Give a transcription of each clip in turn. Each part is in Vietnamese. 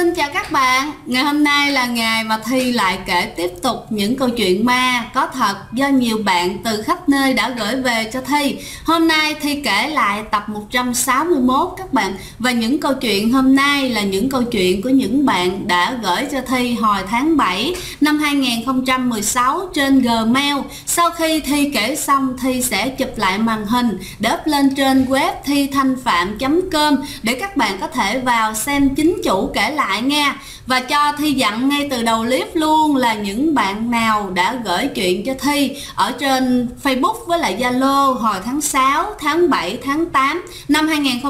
Xin chào các bạn. Ngày hôm nay là ngày mà Thi lại kể tiếp tục những câu chuyện ma có thật do nhiều bạn từ khắp nơi đã gửi về cho Thi. Hôm nay Thi kể lại tập 161 các bạn. Và những câu chuyện hôm nay là những câu chuyện của những bạn đã gửi cho Thi hồi tháng 7 năm 2016 trên Gmail. Sau khi Thi kể xong, Thi sẽ chụp lại màn hình để up lên trên web thithanhpham.com để các bạn có thể vào xem chính chủ kể lại nha. Và cho Thi dặn ngay từ đầu clip luôn là những bạn nào đã gửi chuyện cho Thi ở trên Facebook với lại Zalo hồi tháng 6, tháng 7, tháng 8 năm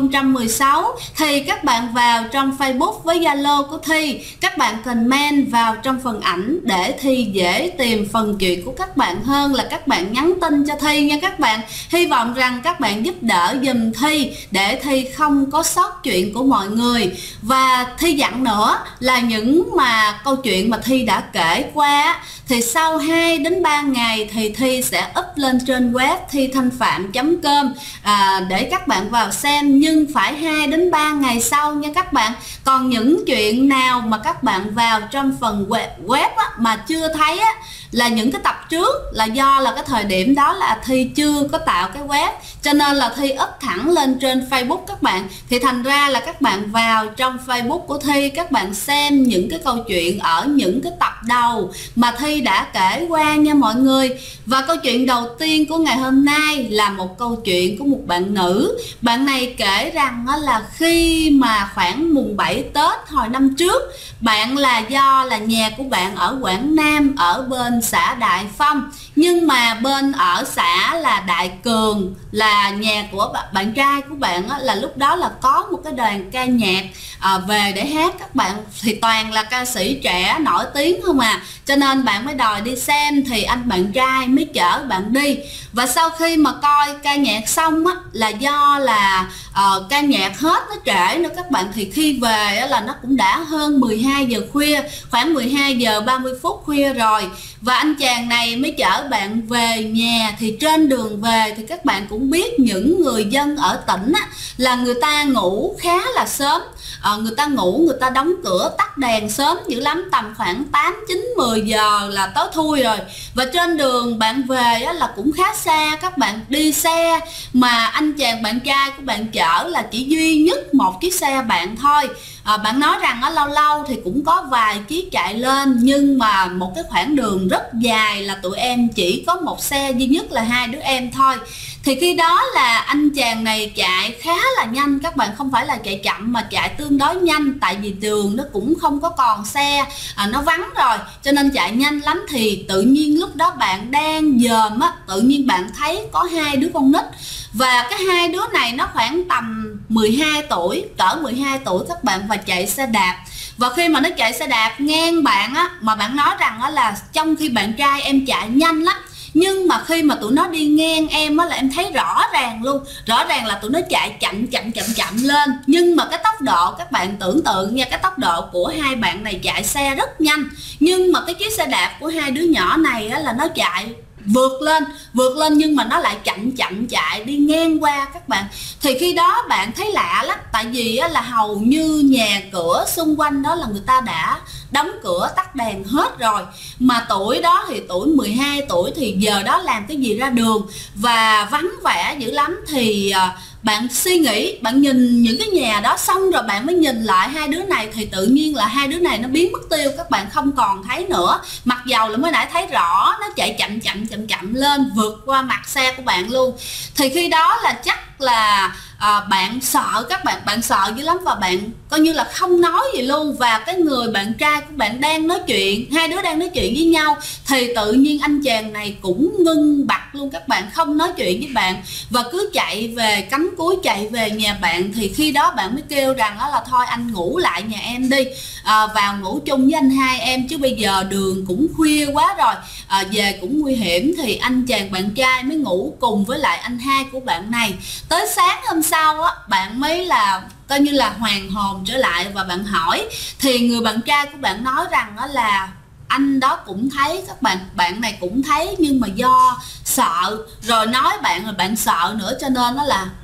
2016 thì các bạn vào trong Facebook với Zalo của Thi, các bạn comment vào trong phần ảnh để Thi dễ tìm phần chuyện của các bạn hơn là các bạn nhắn tin cho Thi nha các bạn. Hy vọng rằng các bạn giúp đỡ giùm Thi để Thi không có sót chuyện của mọi người. Và Thi dặn nữa là những mà câu chuyện mà Thi đã kể qua thì sau 2 đến 3 ngày thì Thi sẽ up lên trên web thithanhpham.com để các bạn vào xem, nhưng phải 2 đến 3 ngày sau nha các bạn. Còn những chuyện nào mà các bạn vào trong phần web mà chưa thấy là những cái tập trước là do là cái thời điểm đó là Thi chưa có tạo cái web, cho nên là Thi up thẳng lên trên Facebook các bạn. Thì thành ra là các bạn vào trong Facebook của Thi, các bạn xem những cái câu chuyện ở những cái tập đầu mà Thi đã kể qua nha mọi người. Và câu chuyện đầu tiên của ngày hôm nay là một câu chuyện của một bạn nữ. Bạn này kể rằng là khi mà khoảng mùng 7 Tết hồi năm trước, bạn là do là nhà của bạn ở Quảng Nam, ở bên xã Đại Phong, nhưng mà bên ở xã là Đại Cường là nhà của bạn trai của bạn là lúc đó là có một cái đoàn ca nhạc về để hát các bạn, thì toàn là ca sĩ trẻ nổi tiếng không à, cho nên bạn mới đòi đi xem, thì anh bạn trai mới chở bạn đi. Và sau khi mà coi ca nhạc xong là do là ca nhạc hết nó trễ nữa các bạn, thì khi về là nó cũng đã hơn 12 giờ khuya, khoảng 12 giờ 30 phút khuya rồi. Và anh chàng này mới chở bạn về nhà. Thì trên đường về thì các bạn cũng biết những người dân ở tỉnh là người ta ngủ khá là sớm, người ta ngủ, người ta đóng cửa tắt đèn sớm dữ lắm, tầm khoảng 8, 9, 10 giờ là tối thui rồi. Và trên đường bạn về là cũng khá xa, các bạn đi xe mà anh chàng bạn trai của bạn chở là chỉ duy nhất một chiếc xe bạn thôi. Bạn nói rằng lâu lâu thì cũng có vài chiếc chạy lên, nhưng mà một cái khoảng đường rất dài là tụi em chỉ có một xe duy nhất là 2 đứa em thôi. Thì khi đó là anh chàng này chạy khá là nhanh các bạn, không phải là chạy chậm mà chạy tương đối nhanh, tại vì đường nó cũng không có còn xe, nó vắng rồi cho nên chạy nhanh lắm. Thì tự nhiên lúc đó bạn đang dòm tự nhiên bạn thấy có 2 đứa con nít, và cái 2 đứa này nó khoảng tầm 12 tuổi, cỡ 12 tuổi các bạn, và chạy xe đạp. Và khi mà nó chạy xe đạp ngang bạn mà bạn nói rằng là trong khi bạn trai em chạy nhanh lắm, nhưng mà khi mà tụi nó đi ngang em là em thấy rõ ràng luôn, rõ ràng là tụi nó chạy chậm lên. Nhưng mà cái tốc độ, các bạn tưởng tượng nha, cái tốc độ của hai bạn này chạy xe rất nhanh, nhưng mà cái chiếc xe đạp của 2 đứa nhỏ này là nó chạy vượt lên nhưng mà nó lại chậm chạy đi ngang qua các bạn. Thì khi đó bạn thấy lạ lắm, tại vì là hầu như nhà cửa xung quanh đó là người ta đã đóng cửa tắt đèn hết rồi, mà tuổi đó thì tuổi 12 tuổi thì giờ đó làm cái gì ra đường và vắng vẻ dữ lắm. Thì bạn suy nghĩ, bạn nhìn những cái nhà đó xong rồi bạn mới nhìn lại 2 đứa này, thì tự nhiên là 2 đứa này nó biến mất tiêu, các bạn không còn thấy nữa. Mặc dầu là mới nãy thấy rõ nó chạy chậm lên vượt qua mặt xe của bạn luôn. Thì khi đó là chắc là bạn sợ các bạn sợ dữ lắm, và bạn coi như là không nói gì luôn. Và cái người bạn trai của bạn đang nói chuyện, 2 đứa đang nói chuyện với nhau, thì tự nhiên anh chàng này cũng ngưng bặt luôn các bạn, không nói chuyện với bạn và cứ chạy về, cắm cúi chạy về nhà bạn. Thì khi đó bạn mới kêu rằng là thôi anh ngủ lại nhà em đi, vào ngủ chung với anh hai em, chứ bây giờ đường cũng khuya quá rồi, về cũng nguy hiểm. Thì anh chàng bạn trai mới ngủ cùng với lại anh hai của bạn này. Tới sáng hôm sau bạn mới là coi như là hoàn hồn trở lại và bạn hỏi, thì người bạn trai của bạn nói rằng là anh đó cũng thấy các bạn này cũng thấy, nhưng mà do sợ rồi nói bạn là bạn sợ nữa, cho nên nó là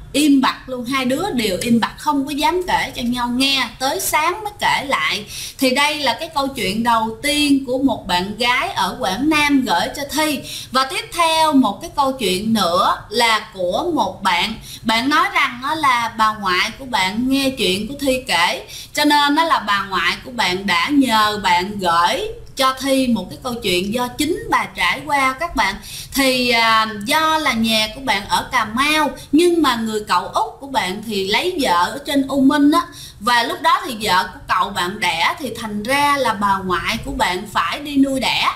im bặt luôn, hai đứa đều im bặt không có dám kể cho nhau nghe, tới sáng mới kể lại. Thì đây là cái câu chuyện đầu tiên của một bạn gái ở Quảng Nam gửi cho Thi. Và tiếp theo một cái câu chuyện nữa là của một bạn nói rằng đó là bà ngoại của bạn nghe chuyện của Thi kể, cho nên đó là bà ngoại của bạn đã nhờ bạn gửi cho Thi một cái câu chuyện do chính bà trải qua các bạn. Thì do là nhà của bạn ở Cà Mau, nhưng mà người cậu út của bạn thì lấy vợ ở trên U Minh á, và lúc đó thì vợ của cậu bạn đẻ, thì thành ra là bà ngoại của bạn phải đi nuôi đẻ.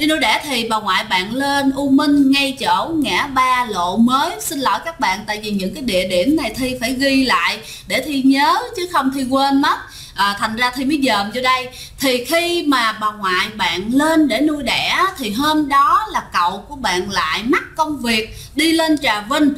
Thì bà ngoại bạn lên U Minh ngay chỗ ngã ba Lộ Mới. Xin lỗi các bạn, tại vì những cái địa điểm này Thi phải ghi lại để Thi nhớ chứ không Thi quên mất. Thành ra Thi mới dòm vô đây. Thì khi mà bà ngoại bạn lên để nuôi đẻ thì hôm đó là cậu của bạn lại mắc công việc đi lên Trà Vinh,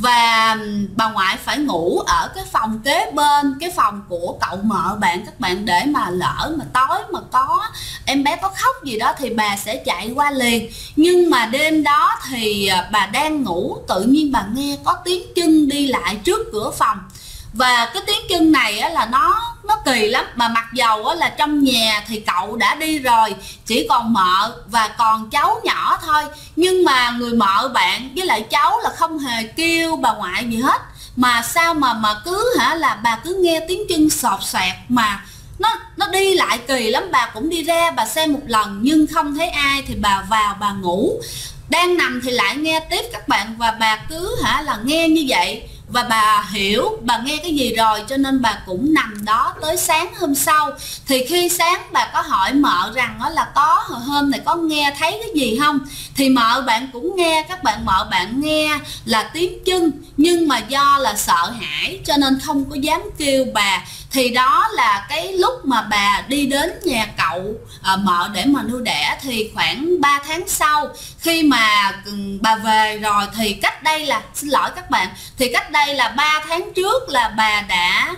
và bà ngoại phải ngủ ở cái phòng kế bên, cái phòng của cậu mợ bạn các bạn, để mà lỡ mà tối mà có em bé có khóc gì đó thì bà sẽ chạy qua liền. Nhưng mà đêm đó thì bà đang ngủ, tự nhiên bà nghe có tiếng chân đi lại trước cửa phòng. Và cái tiếng chân này á, là nó kỳ lắm, mà mặc dầu á, là trong nhà thì cậu đã đi rồi, chỉ còn mợ và còn cháu nhỏ thôi. Nhưng mà người mợ bạn với lại cháu là không hề kêu bà ngoại gì hết, mà sao mà cứ là bà cứ nghe tiếng chân sột soạt, mà nó đi lại kỳ lắm. Bà cũng đi ra bà xem một lần nhưng không thấy ai, thì bà vào bà ngủ, đang nằm thì lại nghe tiếp các bạn. Và bà cứ là nghe như vậy, và bà hiểu bà nghe cái gì rồi, cho nên bà cũng nằm đó tới sáng hôm sau. Thì khi sáng bà có hỏi mợ rằng đó là có hôm này có nghe thấy cái gì không, thì mợ bạn cũng nghe các bạn. Mợ bạn nghe là tiếng chân, nhưng mà do là sợ hãi cho nên không có dám kêu bà. Thì đó là cái lúc mà bà đi đến nhà cậu mợ để mà nuôi đẻ. Thì khoảng 3 tháng sau, khi mà bà về rồi, thì cách đây là, xin lỗi các bạn, thì cách đây là 3 tháng trước là bà đã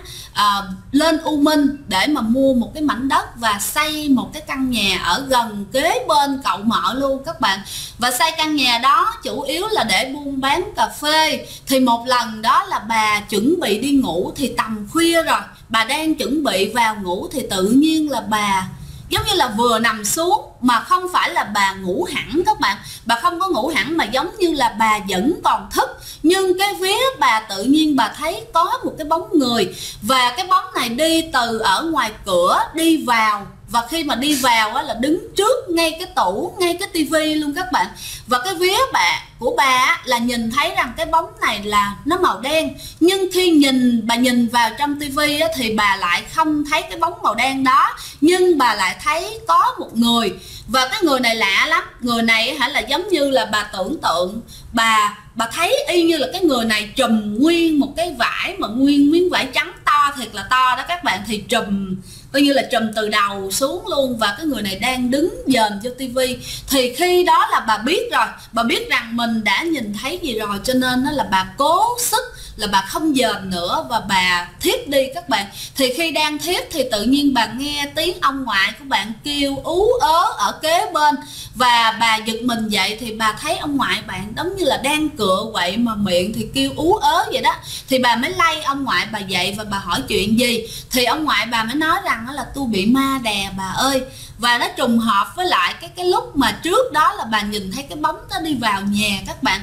lên U Minh để mà mua một cái mảnh đất và xây một cái căn nhà ở gần kế bên cậu mợ luôn các bạn. Và xây căn nhà đó chủ yếu là để buôn bán cà phê. Thì một lần đó là bà chuẩn bị đi ngủ, thì tầm khuya rồi, bà đang chuẩn bị vào ngủ, thì tự nhiên là bà giống như là vừa nằm xuống, mà không phải là bà ngủ hẳn các bạn. Bà không có ngủ hẳn, mà giống như là bà vẫn còn thức. Nhưng cái vía bà tự nhiên bà thấy có một cái bóng người, và cái bóng này đi từ ở ngoài cửa đi vào. Và khi mà đi vào á, là đứng trước ngay cái tủ, ngay cái tivi luôn các bạn. Và cái vía của bà là nhìn thấy rằng cái bóng này là nó màu đen. Nhưng khi bà nhìn vào trong tivi á, thì bà lại không thấy cái bóng màu đen đó, nhưng bà lại thấy có một người. Và cái người này lạ lắm. Người này là giống như là bà tưởng tượng, bà thấy y như là cái người này trùm nguyên một cái vải, mà nguyên miếng vải trắng to, thiệt là to đó các bạn. Thì trùm coi như là trùm từ đầu xuống luôn, và cái người này đang đứng dòm cho tivi. Thì khi đó là bà biết rồi, bà biết rằng mình đã nhìn thấy gì rồi, cho nên đó là bà cố sức là bà không dòm nữa, và bà thiếp đi các bạn. Thì khi đang thiếp thì tự nhiên bà nghe tiếng ông ngoại của bạn kêu ú ớ ở kế bên, và bà giật mình dậy. Thì bà thấy ông ngoại bạn giống như là đang cựa quậy, mà miệng thì kêu ú ớ vậy đó. Thì bà mới lay ông ngoại bà dậy, và bà hỏi chuyện gì. Thì ông ngoại bà mới nói rằng đó là tôi bị ma đè bà ơi. Và nó trùng hợp với lại cái lúc mà trước đó là bà nhìn thấy cái bóng nó đi vào nhà các bạn.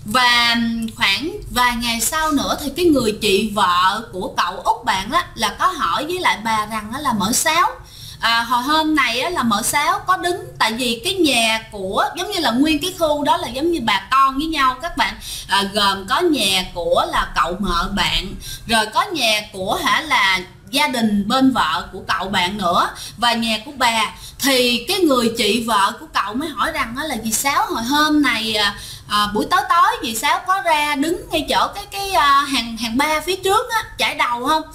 Và khoảng vài ngày sau nữa thì cái người chị vợ của cậu út bạn đó là có hỏi với lại bà rằng đó là mợ Sáu, hồi hôm này á, là mợ Sáu có đứng, tại vì cái nhà của giống như là nguyên cái khu đó là giống như bà con với nhau các bạn, gồm có nhà của là cậu mợ bạn, rồi có nhà của là gia đình bên vợ của cậu bạn nữa, và nhà của bà. Thì cái người chị vợ của cậu mới hỏi rằng đó là dì Sáu hồi hôm này buổi tối dì Sáu có ra đứng ngay chỗ cái hàng ba phía trước á, chải đầu không?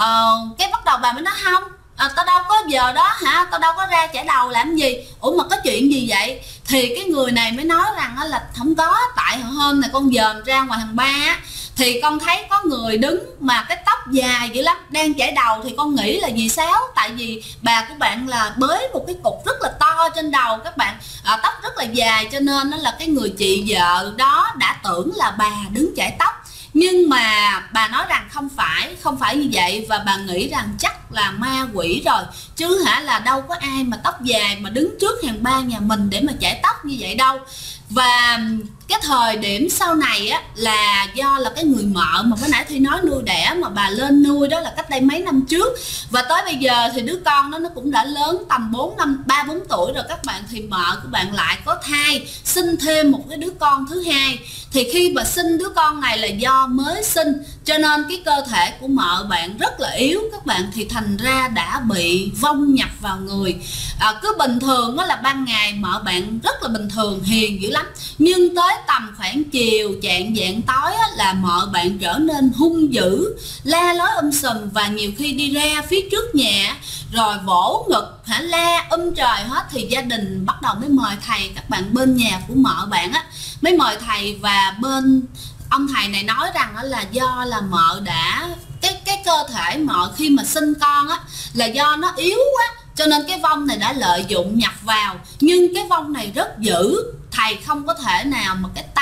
Cái bắt đầu bà mới nói không, tao đâu có giờ đó hả, tao đâu có ra chải đầu làm gì, ủa mà có chuyện gì vậy? Thì cái người này mới nói rằng là không có, tại hôm này con dòm ra ngoài hàng ba á, thì con thấy có người đứng mà cái tóc dài dữ lắm, đang chải đầu. Thì con nghĩ là dì Sáu, tại vì bà của bạn là bới một cái cục rất là to trên đầu các bạn, tóc rất là dài, cho nên nó là cái người chị vợ đó đã tưởng là bà đứng chải tóc. Nhưng mà bà nói rằng không phải như vậy, và bà nghĩ rằng chắc là ma quỷ rồi, chứ là đâu có ai mà tóc dài mà đứng trước hàng ba nhà mình để mà chải tóc như vậy đâu. Và cái thời điểm sau này á là do là cái người mợ mà mới nãy Thi nói nuôi đẻ mà bà lên nuôi đó là cách đây mấy năm trước, và tới bây giờ thì đứa con đó nó cũng đã lớn tầm 3-4 tuổi rồi các bạn, thì mợ của bạn lại có thai sinh thêm một cái đứa con thứ hai. Thì khi mà sinh đứa con này là do mới sinh, cho nên cái cơ thể của mợ bạn rất là yếu các bạn, thì thành ra đã bị vong nhập vào người. Cứ bình thường đó là ban ngày mợ bạn rất là bình thường, hiền dữ lắm, nhưng tới tầm khoảng chiều chạng vạng tối là mợ bạn trở nên hung dữ, la lối sùm, và nhiều khi đi ra phía trước nhà rồi vỗ ngực la trời hết. Thì gia đình bắt đầu mới mời thầy, các bạn bên nhà của mợ bạn mới mời thầy, và bên ông thầy này nói rằng là do là mợ đã cái cơ thể mợ khi mà sinh con là do nó yếu quá, cho nên cái vong này đã lợi dụng nhập vào. Nhưng cái vong này rất dữ, thầy không có thể nào mà cái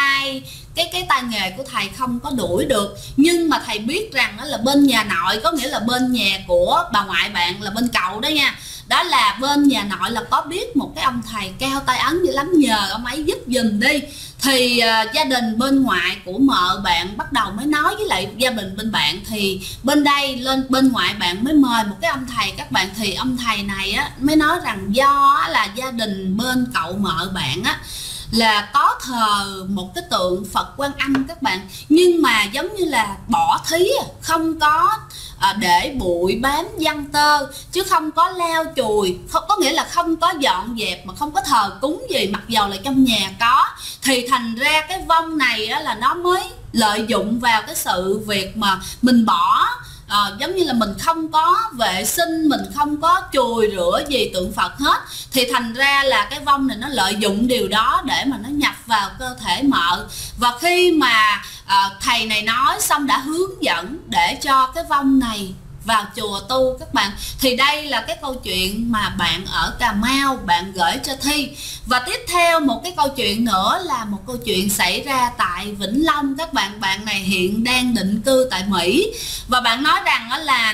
tay nghề của thầy không có đuổi được. Nhưng mà thầy biết rằng đó là bên nhà nội, có nghĩa là bên nhà của bà ngoại bạn là bên cậu đó nha, đó là bên nhà nội là có biết một cái ông thầy cao tay ấn dữ lắm, nhờ ông ấy giúp giùm đi. Thì gia đình bên ngoại của mợ bạn bắt đầu mới nói với lại gia đình bên bạn, thì bên đây lên bên ngoại bạn mới mời một cái ông thầy các bạn. Thì ông thầy này mới nói rằng do là gia đình bên cậu mợ bạn là có thờ một cái tượng Phật Quan Âm các bạn, nhưng mà giống như là bỏ thí, không có để bụi bám giăng tơ, chứ không có lau chùi, có nghĩa là không có dọn dẹp, mà không có thờ cúng gì, mặc dầu là trong nhà có. Thì thành ra cái vong này là nó mới lợi dụng vào cái sự việc mà mình bỏ, giống như là mình không có vệ sinh, mình không có chùi rửa gì tượng Phật hết, thì thành ra là cái vong này nó lợi dụng điều đó để mà nó nhập vào cơ thể mợ. Và khi mà thầy này nói xong đã hướng dẫn để cho cái vong này vào chùa tu các bạn. Thì đây là cái câu chuyện mà bạn ở Cà Mau bạn gửi cho Thi. Và tiếp theo một cái câu chuyện nữa là một câu chuyện xảy ra tại Vĩnh Long các bạn. Bạn này hiện đang định cư tại Mỹ, và bạn nói rằng là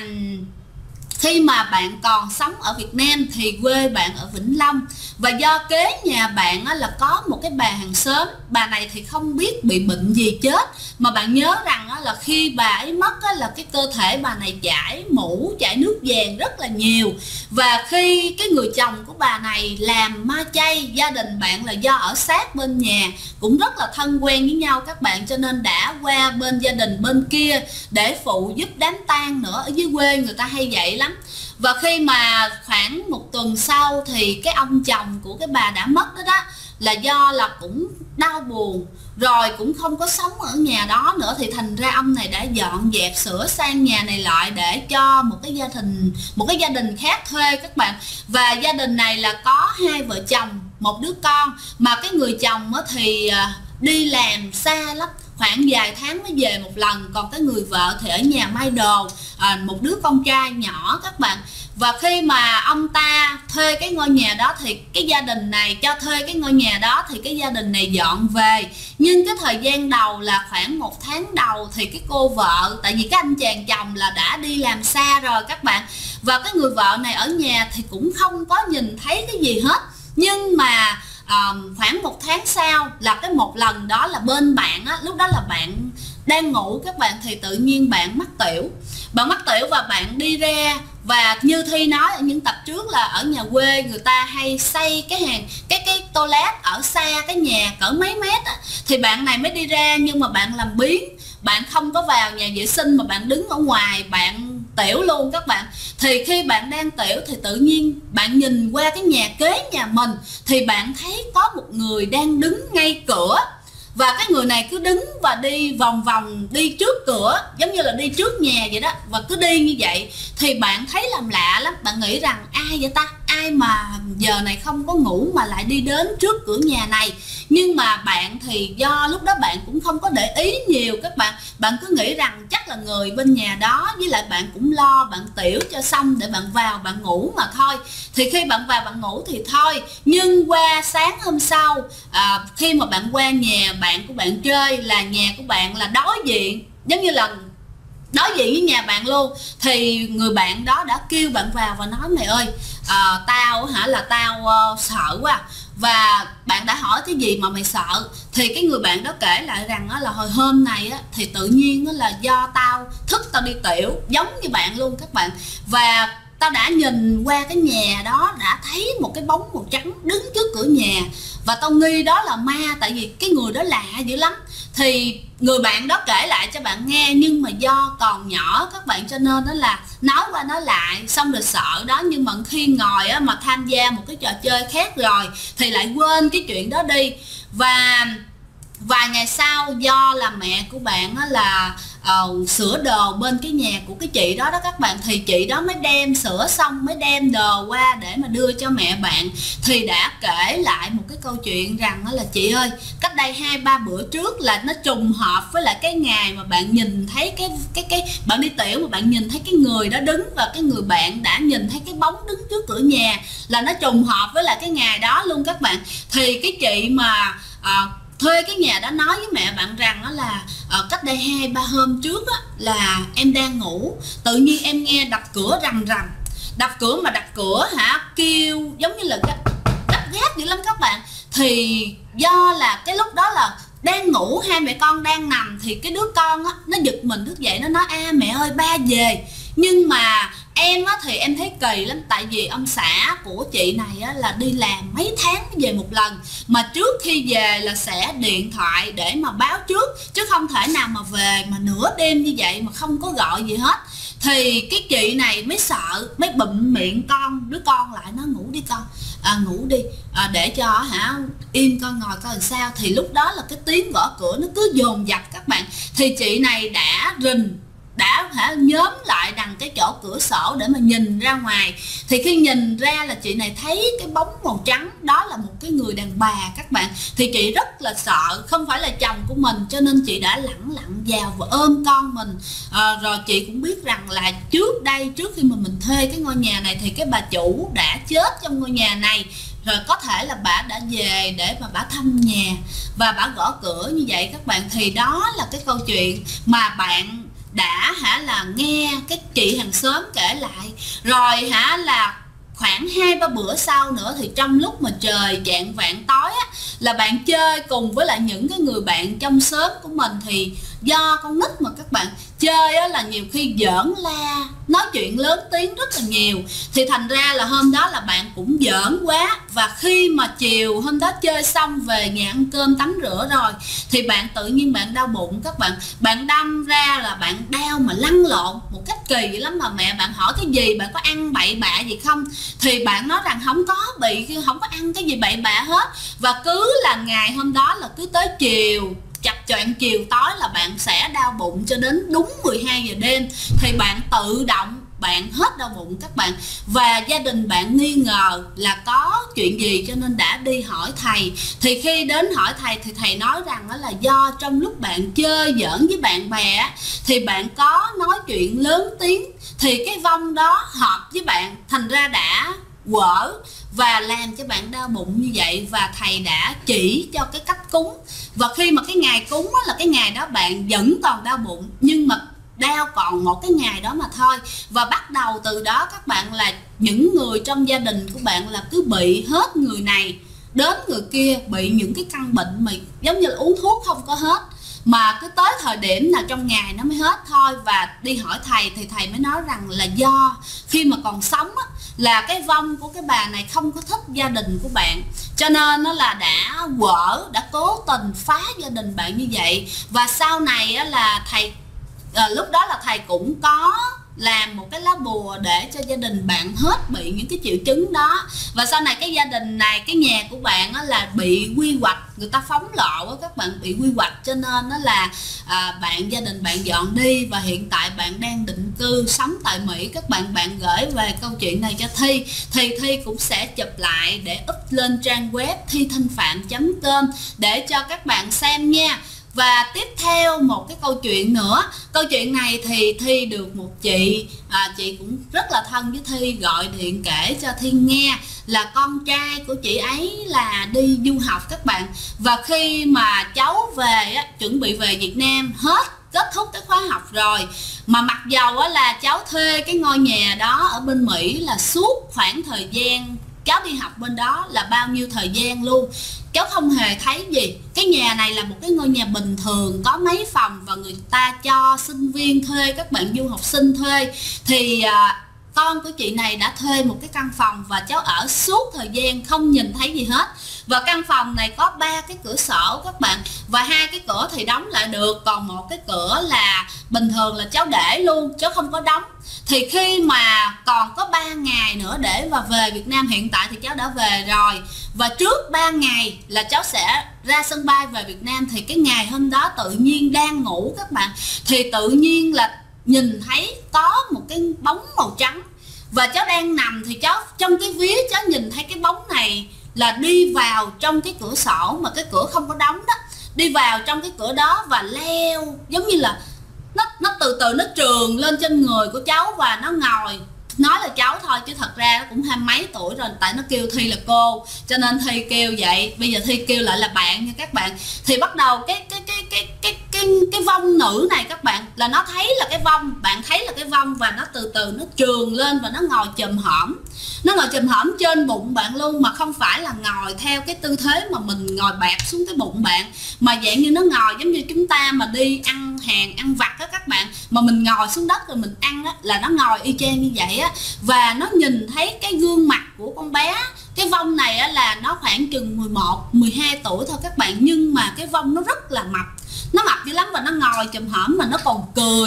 khi mà bạn còn sống ở Việt Nam thì quê bạn ở Vĩnh Long, và do kế nhà bạn là có một cái bà hàng xóm. Bà này thì không biết bị bệnh gì chết, mà bạn nhớ rằng là khi bà ấy mất là cái cơ thể bà này chảy mũ, chảy nước vàng rất là nhiều. Và khi cái người chồng của bà này làm ma chay, gia đình bạn là do ở sát bên nhà cũng rất là thân quen với nhau các bạn, cho nên đã qua bên gia đình bên kia để phụ giúp đám tang nữa. Ở dưới quê người ta hay vậy lắm. Và khi mà khoảng một tuần sau thì cái ông chồng của cái bà đã mất đó là do là cũng đau buồn rồi, cũng không có sống ở nhà đó nữa, thì thành ra ông này đã dọn dẹp sửa sang nhà này lại để cho một cái gia đình khác thuê các bạn. Và gia đình này là có hai vợ chồng, một đứa con, mà cái người chồng thì đi làm xa lắm, khoảng vài tháng mới về một lần, còn cái người vợ thì ở nhà may đồ, một đứa con trai nhỏ các bạn. Và khi mà ông ta thuê cái ngôi nhà đó thì cái gia đình này cho thuê cái ngôi nhà đó, thì cái gia đình này dọn về. Nhưng cái thời gian đầu là khoảng 1 tháng đầu thì cái cô vợ, tại vì cái anh chàng chồng là đã đi làm xa rồi các bạn, và cái người vợ này ở nhà thì cũng không có nhìn thấy cái gì hết. Nhưng mà khoảng 1 tháng sau là cái một lần đó là bên bạn lúc đó là bạn đang ngủ các bạn, thì tự nhiên bạn mắc tiểu. Bạn mắc tiểu và bạn đi ra, và như Thi nói ở những tập trước là ở nhà quê người ta hay xây cái toilet ở xa cái nhà cỡ mấy mét thì bạn này mới đi ra, nhưng mà bạn làm biếng, bạn không có vào nhà vệ sinh mà bạn đứng ở ngoài bạn tiểu luôn các bạn. Thì khi bạn đang tiểu thì tự nhiên bạn nhìn qua cái nhà kế nhà mình, thì bạn thấy có một người đang đứng ngay cửa. Và cái người này cứ đứng và đi vòng vòng, đi trước cửa, giống như là đi trước nhà vậy đó, và cứ đi như vậy. Thì bạn thấy làm lạ lắm, bạn nghĩ rằng ai vậy ta, ai mà giờ này không có ngủ mà lại đi đến trước cửa nhà này. Nhưng mà bạn thì do lúc đó bạn cũng không có để ý nhiều các bạn, bạn cứ nghĩ rằng chắc là người bên nhà đó, với lại bạn cũng lo bạn tiểu cho xong để bạn vào bạn ngủ mà thôi. Thì khi bạn vào bạn ngủ thì thôi, nhưng qua sáng hôm sau khi mà bạn qua nhà bạn của bạn chơi, là nhà của bạn là đối diện giống như là đối diện với nhà bạn luôn, thì người bạn đó đã kêu bạn vào và nói mày ơi, tao sợ quá. Và bạn đã hỏi cái gì mà mày sợ, thì cái người bạn đó kể lại rằng là hồi hôm này thì tự nhiên là do tao thức tao đi tiểu, giống như bạn luôn các bạn, và tao đã nhìn qua cái nhà đó, đã thấy một cái bóng màu trắng đứng trước cửa nhà, và tao nghi đó là ma, tại vì cái người đó lạ dữ lắm. Thì người bạn đó kể lại cho bạn nghe, nhưng mà do còn nhỏ các bạn, cho nên đó là nói qua nói lại xong rồi sợ đó, nhưng mà khi ngồi mà tham gia một cái trò chơi khác rồi thì lại quên cái chuyện đó đi. Và vài ngày sau, do là mẹ của bạn là sửa đồ bên cái nhà của cái chị đó các bạn, thì chị đó mới đem sửa xong mới đem đồ qua để mà đưa cho mẹ bạn, thì đã kể lại một cái câu chuyện rằng là chị ơi, cách đây 2-3 bữa trước là nó trùng hợp với lại cái ngày mà bạn nhìn thấy cái bạn đi tiểu mà bạn nhìn thấy cái người đó đứng, và cái người bạn đã nhìn thấy cái bóng đứng trước cửa nhà, là nó trùng hợp với lại cái ngày đó luôn các bạn. Thì cái chị mà thuê cái nhà đó nói với mẹ bạn rằng đó là cách đây 2-3 hôm trước là em đang ngủ, tự nhiên em nghe đập cửa rầm rầm, đập cửa mà đập cửa kêu giống như là gấp gáp dữ lắm các bạn. Thì do là cái lúc đó là đang ngủ, hai mẹ con đang nằm, thì cái đứa con nó giật mình thức dậy, nó nói mẹ ơi ba về. Nhưng mà em thì em thấy kỳ lắm, tại vì ông xã của chị này là đi làm mấy tháng mới về một lần, mà trước khi về là sẽ điện thoại để mà báo trước, chứ không thể nào mà về mà nửa đêm như vậy mà không có gọi gì hết. Thì cái chị này mới sợ, mới bụm miệng đứa con lại, nó ngủ đi con, ngủ đi, để cho im con ngồi coi làm sao. Thì lúc đó là cái tiếng gõ cửa nó cứ dồn dập các bạn, thì chị này đã nhóm lại đằng cái chỗ cửa sổ để mà nhìn ra ngoài. Thì khi nhìn ra là chị này thấy cái bóng màu trắng đó là một cái người đàn bà các bạn, thì chị rất là sợ, không phải là chồng của mình, cho nên chị đã lẳng lặng vào và ôm con mình. Rồi chị cũng biết rằng là trước khi mà mình thuê cái ngôi nhà này thì cái bà chủ đã chết trong ngôi nhà này rồi, có thể là bà đã về để mà bà thăm nhà và bà gõ cửa như vậy các bạn. Thì đó là cái câu chuyện mà bạn đã là nghe cái chị hàng xóm kể lại. Rồi là khoảng 2-3 bữa sau nữa, thì trong lúc mà trời chạng vạng tối là bạn chơi cùng với lại những cái người bạn trong xóm của mình, thì do con nít mà các bạn chơi là nhiều khi giỡn la, nói chuyện lớn tiếng rất là nhiều, thì thành ra là hôm đó là bạn cũng giỡn quá. Và khi mà chiều hôm đó chơi xong về nhà ăn cơm tắm rửa rồi, thì bạn tự nhiên bạn đau bụng các bạn, bạn đâm ra là bạn đau mà lăn lộn một cách kỳ dữ lắm. Mà mẹ bạn hỏi cái gì, bạn có ăn bậy bạ gì không, thì bạn nói rằng không có ăn cái gì bậy bạ hết. Và cứ là ngày hôm đó là cứ tới chiều, chập choạng chiều tối là bạn sẽ đau bụng cho đến đúng 12 giờ đêm, thì bạn tự động bạn hết đau bụng các bạn. Và gia đình bạn nghi ngờ là có chuyện gì cho nên đã đi hỏi thầy. Thì khi đến hỏi thầy thì thầy nói rằng đó là do trong lúc bạn chơi giỡn với bạn bè thì bạn có nói chuyện lớn tiếng, thì cái vong đó hợp với bạn, thành ra đã quở và làm cho bạn đau bụng như vậy. Và thầy đã chỉ cho cái cách cúng. Và khi mà cái ngày cúng là cái ngày đó bạn vẫn còn đau bụng, nhưng mà đau còn một cái ngày đó mà thôi. Và bắt đầu từ đó các bạn là những người trong gia đình của bạn là cứ bị hết người này đến người kia, bị những cái căn bệnh mà giống như là uống thuốc không có hết, mà cứ tới thời điểm nào trong ngày nó mới hết thôi. Và đi hỏi thầy thì thầy mới nói rằng là do khi mà còn sống là cái vong của cái bà này không có thích gia đình của bạn, cho nên nó là đã đã cố tình phá gia đình bạn như vậy. Và sau này là thầy lúc đó là thầy cũng có làm một cái lá bùa để cho gia đình bạn hết bị những cái triệu chứng đó. Và sau này cái gia đình này, cái nhà của bạn là bị quy hoạch, người ta phóng lộ các bạn, bị quy hoạch, cho nên đó là gia đình bạn dọn đi, và hiện tại bạn đang định cư sống tại Mỹ các bạn. Bạn gửi về câu chuyện này cho Thi, thì Thi cũng sẽ chụp lại để up lên trang web thithanhpham.com để cho các bạn xem nha. Và tiếp theo một cái câu chuyện nữa. Câu chuyện này thì Thi được một chị cũng rất là thân với Thi, gọi điện kể cho Thi nghe là con trai của chị ấy là đi du học các bạn. Và khi mà cháu về chuẩn bị về Việt Nam hết kết thúc cái khóa học rồi, mà mặc dầu là cháu thuê cái ngôi nhà đó ở bên Mỹ là suốt khoảng thời gian cháu đi học bên đó là bao nhiêu thời gian luôn, cháu không hề thấy gì. Cái nhà này là một cái ngôi nhà bình thường, có mấy phòng và người ta cho sinh viên thuê, các bạn du học sinh thuê. Thì con của chị này đã thuê một cái căn phòng và cháu ở suốt thời gian không nhìn thấy gì hết. Và căn phòng này có 3 cái cửa sổ các bạn, và 2 cái cửa thì đóng lại được, còn một cái cửa là bình thường là cháu để luôn, cháu không có đóng. Thì khi mà còn có 3 ngày nữa để mà về Việt Nam, hiện tại thì cháu đã về rồi, và trước 3 ngày là cháu sẽ ra sân bay về Việt Nam, thì cái ngày hôm đó tự nhiên đang ngủ các bạn, thì tự nhiên là nhìn thấy có một cái bóng màu trắng, và cháu đang nằm thì cháu trong cái vía cháu nhìn thấy cái bóng này là đi vào trong cái cửa sổ mà cái cửa không có đóng đó, đi vào trong cái cửa đó và leo, giống như là nó từ từ nó trườn lên trên người của cháu và nó ngồi. Nói là cháu thôi chứ thật ra nó cũng 20 mấy tuổi rồi, tại nó kêu Thi là cô cho nên Thi kêu vậy, bây giờ Thi kêu lại là bạn nha các bạn. Thì bắt đầu cái vong nữ này các bạn, là nó thấy là cái vong, bạn thấy là cái vong, và nó từ từ nó trườn lên và nó ngồi chùm hõm, nó ngồi chùm hõm trên bụng bạn luôn, mà không phải là ngồi theo cái tư thế mà mình ngồi bẹp xuống cái bụng bạn, mà dạng như nó ngồi giống như chúng ta mà đi ăn hàng ăn vặt á các bạn, mà mình ngồi xuống đất rồi mình ăn á, là nó ngồi y chang như vậy á. Và nó nhìn thấy cái gương mặt của con bé, cái vong này á, là nó khoảng chừng 11, 12 tuổi thôi các bạn, nhưng mà cái vong nó rất là mập, nó mập dữ lắm, và nó ngồi chùm hõm mà nó còn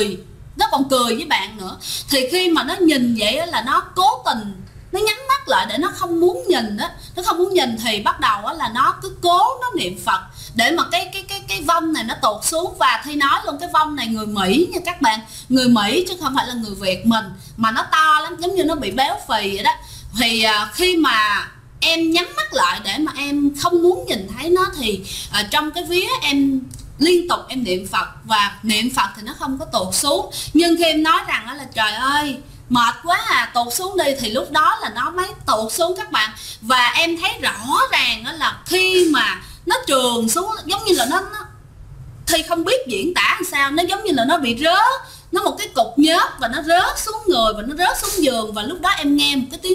cười với bạn nữa. Thì khi mà nó nhìn vậy á, là nó cố tình nó nhắm mắt lại để nó không muốn nhìn á, nó không muốn nhìn, thì bắt đầu á là nó cứ cố nó niệm Phật để mà cái vong này nó tụt xuống. Và Thi nói luôn, cái vong này người Mỹ nha các bạn, người Mỹ chứ không phải là người Việt mình, mà nó to lắm, giống như nó bị béo phì vậy đó. Thì khi mà em nhắm mắt lại để mà em không muốn nhìn thấy nó, thì trong cái vía em liên tục em niệm Phật, và niệm Phật thì nó không có tụt xuống. Nhưng khi em nói rằng là trời ơi mệt quá à, tụt xuống đi, thì lúc đó là nó mới tụt xuống các bạn. Và em thấy rõ ràng đó là khi mà nó trườn xuống, giống như là nó Thi không biết diễn tả làm sao, nó giống như là nó bị rớt, nó một cái cục nhớt và nó rớt xuống người và nó rớt xuống giường. Và lúc đó em nghe một cái tiếng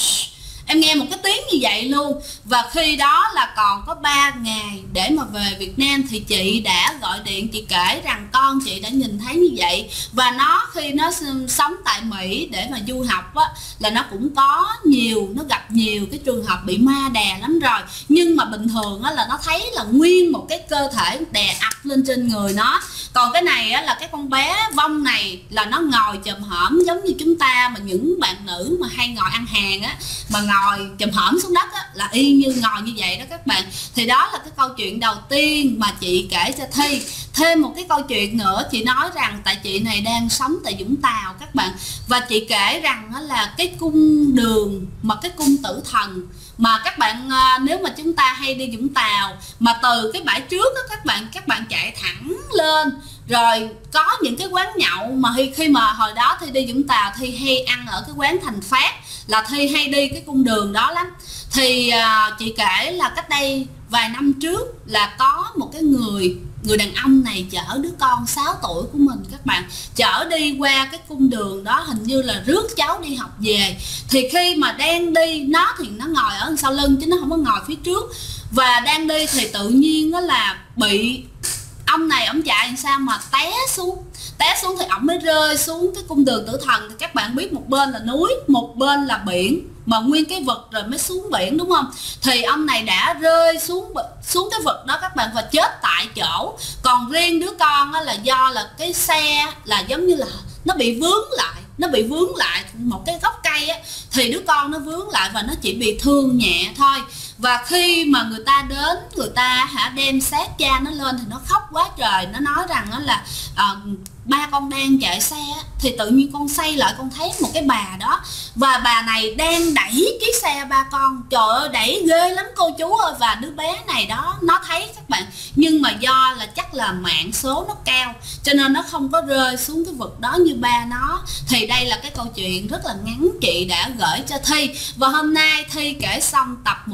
em nghe một cái tiếng như vậy luôn. Và khi đó là còn có 3 ngày để mà về Việt Nam, thì chị đã gọi điện chị kể rằng con chị đã nhìn thấy như vậy. Và nó khi nó sống tại Mỹ để mà du học á, là nó cũng có nó gặp nhiều cái trường hợp bị ma đè lắm rồi. Nhưng mà bình thường á, là nó thấy là nguyên một cái cơ thể đè ập lên trên người nó. Còn cái này á, là cái con bé vong này là nó ngồi chùm hõm giống như chúng ta, mà những bạn nữ mà hay ngồi ăn hàng á, mà ngồi chùm hõm xuống đất á, là y như ngồi như vậy đó các bạn. Thì đó là cái câu chuyện đầu tiên mà chị kể cho Thi. Thêm một cái câu chuyện nữa, chị nói rằng tại chị này đang sống tại Vũng Tàu các bạn, và chị kể rằng đó là cái cung đường mà cái cung Tử Thần mà các bạn, nếu mà chúng ta hay đi Vũng Tàu mà từ cái bãi trước đó các bạn chạy thẳng lên, rồi có những cái quán nhậu mà khi mà hồi đó Thi đi Vũng Tàu, Thi hay ăn ở cái quán Thành Phát, là Thi hay đi cái cung đường đó lắm. Thì chị kể là cách đây vài năm trước là có một cái người đàn ông này chở đứa con 6 tuổi của mình các bạn, chở đi qua cái cung đường đó, hình như là rước cháu đi học về. Thì khi mà đang đi, nó thì nó ngồi ở sau lưng chứ nó không có ngồi phía trước, và đang đi thì tự nhiên đó là bị ông này, ông chạy làm sao mà té xuống thì ổng mới rơi xuống cái cung đường Tử Thần. Thì các bạn biết một bên là núi, một bên là biển, mà nguyên cái vực rồi mới xuống biển đúng không. Thì ông này đã rơi xuống cái vực đó các bạn, và chết tại chỗ. Còn riêng đứa con là do là cái xe là giống như là nó bị vướng lại một cái gốc cây á, thì đứa con nó vướng lại và nó chỉ bị thương nhẹ thôi. Và khi mà người ta đến, người ta đem xác cha nó lên thì nó khóc quá trời. Nó nói rằng là ba con đang chạy xe thì tự nhiên con xoay lại con thấy một cái bà đó, và bà này đang đẩy chiếc xe ba con, trời ơi đẩy ghê lắm cô chú ơi. Và đứa bé này đó nó thấy các bạn, nhưng mà do là chắc là mạng số nó cao cho nên nó không có rơi xuống cái vực đó như ba nó. Thì đây là cái câu chuyện rất là ngắn chị đã gửi cho Thi, và hôm nay Thi kể xong tập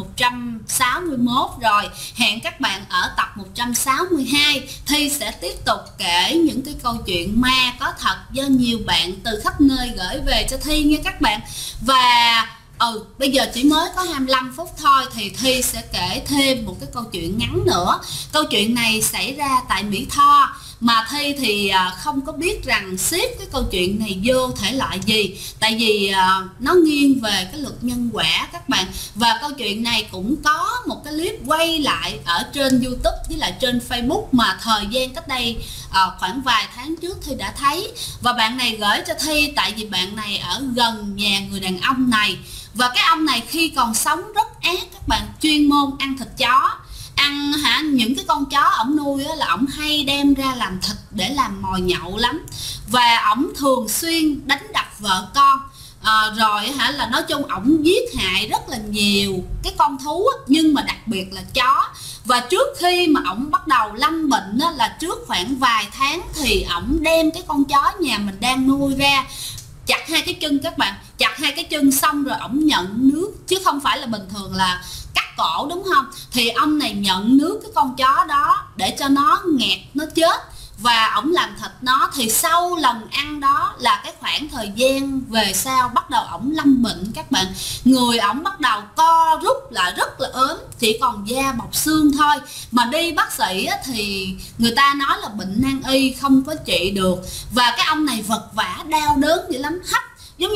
161 rồi. Hẹn các bạn ở tập 162, Thi sẽ tiếp tục kể những cái câu chuyện ma có thật do nhiều bạn từ khắp nơi gửi về cho Thi nha các bạn. Và bây giờ chỉ mới có 25 phút thôi thì Thi sẽ kể thêm một cái câu chuyện ngắn nữa. Câu chuyện này xảy ra tại Mỹ Tho, mà Thi thì không có biết rằng xếp cái câu chuyện này vô thể loại gì, tại vì nó nghiêng về cái luật nhân quả các bạn. Và câu chuyện này cũng có một cái clip quay lại ở trên YouTube với lại trên Facebook mà thời gian cách đây khoảng vài tháng trước Thi đã thấy. Và bạn này gửi cho Thi tại vì bạn này ở gần nhà người đàn ông này, và cái ông này khi còn sống rất ác các bạn, chuyên môn ăn thịt chó. Ăn những cái con chó ổng nuôi là ổng hay đem ra làm thịt để làm mồi nhậu lắm, và ổng thường xuyên đánh đập vợ con. Rồi là nói chung ổng giết hại rất là nhiều cái con thú, nhưng mà đặc biệt là chó. Và trước khi mà ổng bắt đầu lâm bệnh là trước khoảng vài tháng thì ổng đem cái con chó nhà mình đang nuôi ra, chặt hai cái chân các bạn, chặt hai cái chân xong rồi ổng nhận nước, chứ không phải là bình thường là cắt cổ đúng không. Thì ông này nhận nước cái con chó đó để cho nó nghẹt nó chết, và ổng làm thịt nó. Thì sau lần ăn đó là cái khoảng thời gian về sau bắt đầu ổng lâm bệnh các bạn, người ổng bắt đầu co rút lại rất là ốm, chỉ còn da bọc xương thôi. Mà đi bác sĩ thì người ta nói là bệnh nan y không có trị được, và cái ông này vật vã đau đớn dữ lắm, hấp giống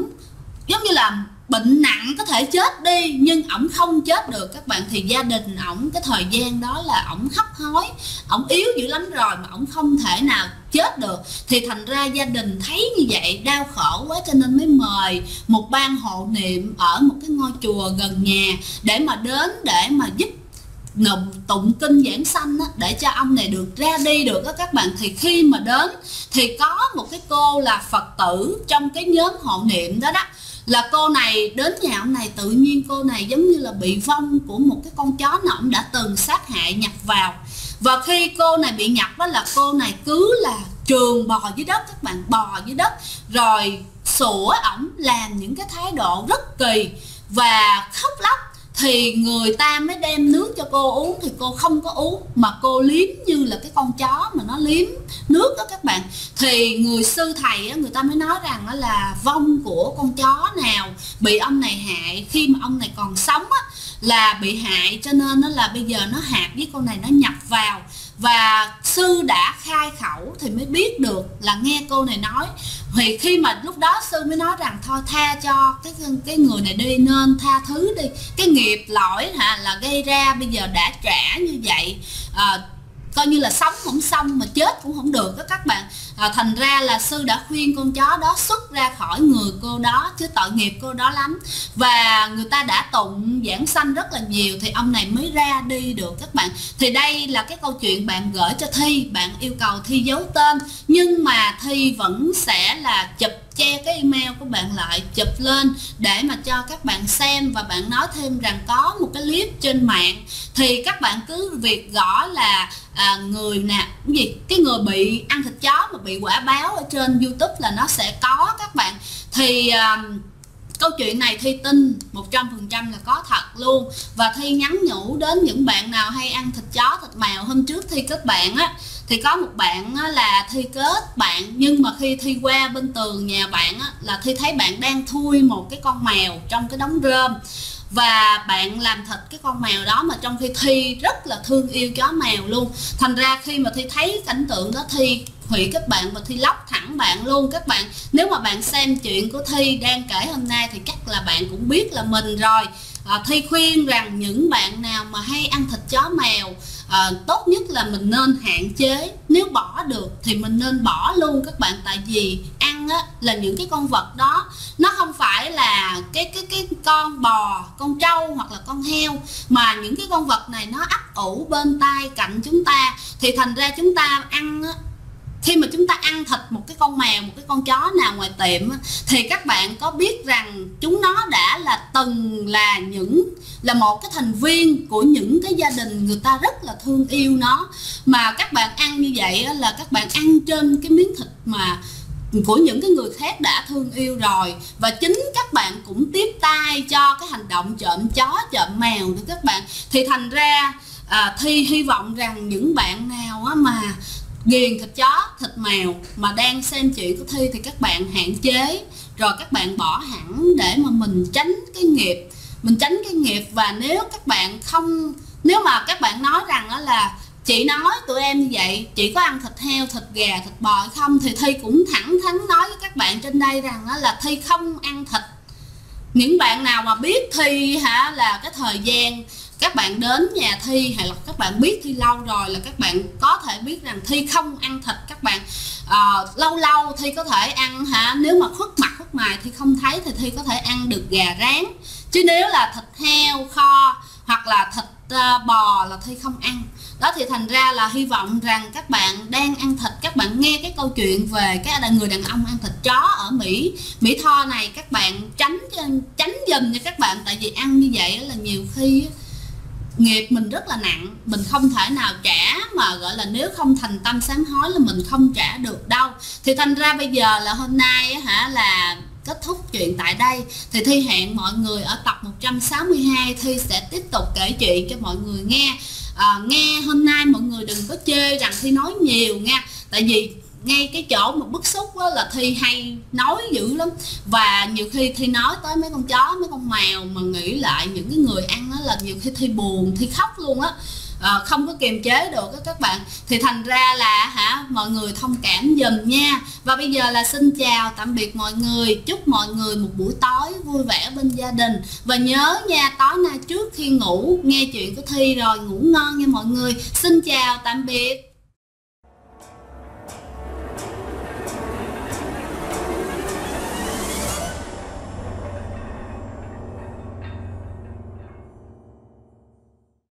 như là bệnh nặng có thể chết đi nhưng ổng không chết được các bạn. Thì gia đình ổng cái thời gian đó là ổng hấp hối, ổng yếu dữ lắm rồi mà ổng không thể nào chết được. Thì thành ra gia đình thấy như vậy đau khổ quá cho nên mới mời một ban hộ niệm ở một cái ngôi chùa gần nhà để mà đến để mà giúp tụng kinh giảng sanh để cho ông này được ra đi được đó các bạn. Thì khi mà đến thì có một cái cô là Phật tử trong cái nhóm hộ niệm đó đó, là cô này đến nhà ông này, tự nhiên cô này giống như là bị vong của một cái con chó nào ông đã từng sát hại nhập vào. Và khi cô này bị nhập đó là cô này cứ là trường bò dưới đất các bạn, bò dưới đất rồi sủa ổng, làm những cái thái độ rất kỳ và khóc lóc. Thì người ta mới đem nước cho cô uống thì cô không có uống, mà cô liếm như là cái con chó mà nó liếm nước đó các bạn. Thì người sư thầy người ta mới nói rằng là vong của con chó nào bị ông này hại khi mà ông này còn sống là bị hại, cho nên nó là bây giờ nó hạt với con này nó nhập vào. Và sư đã khai khẩu thì mới biết được, là nghe cô này nói. Thì khi mà lúc đó sư mới nói rằng thôi tha cho cái người này đi, nên tha thứ đi, cái nghiệp lỗi là gây ra bây giờ đã trả như vậy, coi như là sống không xong mà chết cũng không được đó các bạn. Thành ra là sư đã khuyên con chó đó xuất ra khỏi người cô đó, chứ tội nghiệp cô đó lắm. Và người ta đã tụng giảng sanh rất là nhiều thì ông này mới ra đi được các bạn. Thì đây là cái câu chuyện bạn gửi cho Thi, bạn yêu cầu Thi giấu tên, nhưng mà Thi vẫn sẽ là chụp che cái email của bạn lại, chụp lên để mà cho các bạn xem. Và bạn nói thêm rằng có một cái clip trên mạng, thì các bạn cứ việc gõ là người nào cái người bị ăn thịt chó mà bị quả báo ở trên YouTube là nó sẽ có các bạn. Thì câu chuyện này Thi tin 100% là có thật luôn. Và Thi nhắn nhủ đến những bạn nào hay ăn thịt chó, thịt mèo. Hôm trước Thi kết bạn thì có một bạn là Thi kết bạn, nhưng mà khi Thi qua bên tường nhà bạn là Thi thấy bạn đang thui một cái con mèo trong cái đống rơm, và bạn làm thịt cái con mèo đó, mà trong khi Thi rất là thương yêu chó mèo luôn. Thành ra khi mà Thi thấy cảnh tượng đó, Thi hủy kết bạn và Thi lóc thẳng bạn luôn các bạn. Nếu mà bạn xem chuyện của Thi đang kể hôm nay thì chắc là bạn cũng biết là mình rồi. Thi khuyên rằng những bạn nào mà hay ăn thịt chó mèo, tốt nhất là mình nên hạn chế. Nếu bỏ được thì mình nên bỏ luôn các bạn. Tại vì ăn là những cái con vật đó, nó không phải là cái con bò, con trâu hoặc là con heo, mà những cái con vật này nó ấp ủ bên tai cạnh chúng ta. Thì thành ra chúng ta ăn khi mà chúng ta ăn thịt một cái con mèo, một cái con chó nào ngoài tiệm á, thì các bạn có biết rằng chúng nó đã từng là một cái thành viên của những cái gia đình người ta rất là thương yêu nó, mà các bạn ăn như vậy á, là các bạn ăn trên cái miếng thịt mà của những cái người khác đã thương yêu rồi, và chính các bạn cũng tiếp tay cho cái hành động trộm chó trộm mèo nữa các bạn. Thì thành ra Thi hy vọng rằng những bạn nào á mà ghiền thịt chó thịt mèo mà đang xem chuyện của Thi thì các bạn hạn chế, rồi các bạn bỏ hẳn để mà mình tránh cái nghiệp. Và nếu mà các bạn nói rằng đó là chị nói tụi em như vậy, chị có ăn thịt heo, thịt gà, thịt bò hay không, thì Thi cũng thẳng thắn nói với các bạn trên đây rằng đó là Thi không ăn thịt. Những bạn nào mà biết Thi là cái thời gian các bạn đến nhà Thi, hay là các bạn biết Thi lâu rồi, là các bạn có thể biết rằng Thi không ăn thịt các bạn. Lâu lâu Thi có thể ăn nếu mà khuất mặt khuất mày Thi không thấy thì Thi có thể ăn được gà rán, chứ nếu là thịt heo kho hoặc là thịt bò là Thi không ăn. Đó, thì thành ra là hy vọng rằng các bạn đang ăn thịt, các bạn nghe cái câu chuyện về cái người đàn ông ăn thịt chó ở Mỹ Tho này, các bạn tránh dùm nha các bạn. Tại vì ăn như vậy là nhiều khi nghiệp mình rất là nặng, mình không thể nào trả, mà gọi là nếu không thành tâm sám hối là mình không trả được đâu. Thì thành ra bây giờ là hôm nay là kết thúc chuyện tại đây. Thì Thi hẹn mọi người ở tập 162, Thi sẽ tiếp tục kể chuyện cho mọi người nghe. Nghe hôm nay mọi người đừng có chê rằng Thi nói nhiều nha, tại vì ngay cái chỗ mà bức xúc là Thi hay nói dữ lắm, và nhiều khi Thi nói tới mấy con chó mấy con mèo mà nghĩ lại những cái người ăn đó là nhiều khi Thi buồn, Thi khóc luôn á, không có kiềm chế được đó các bạn. Thì thành ra là mọi người thông cảm giùm nha. Và bây giờ là xin chào tạm biệt mọi người, chúc mọi người một buổi tối vui vẻ bên gia đình. Và nhớ nha, tối nay trước khi ngủ nghe chuyện của Thi rồi ngủ ngon nha mọi người. Xin chào tạm biệt.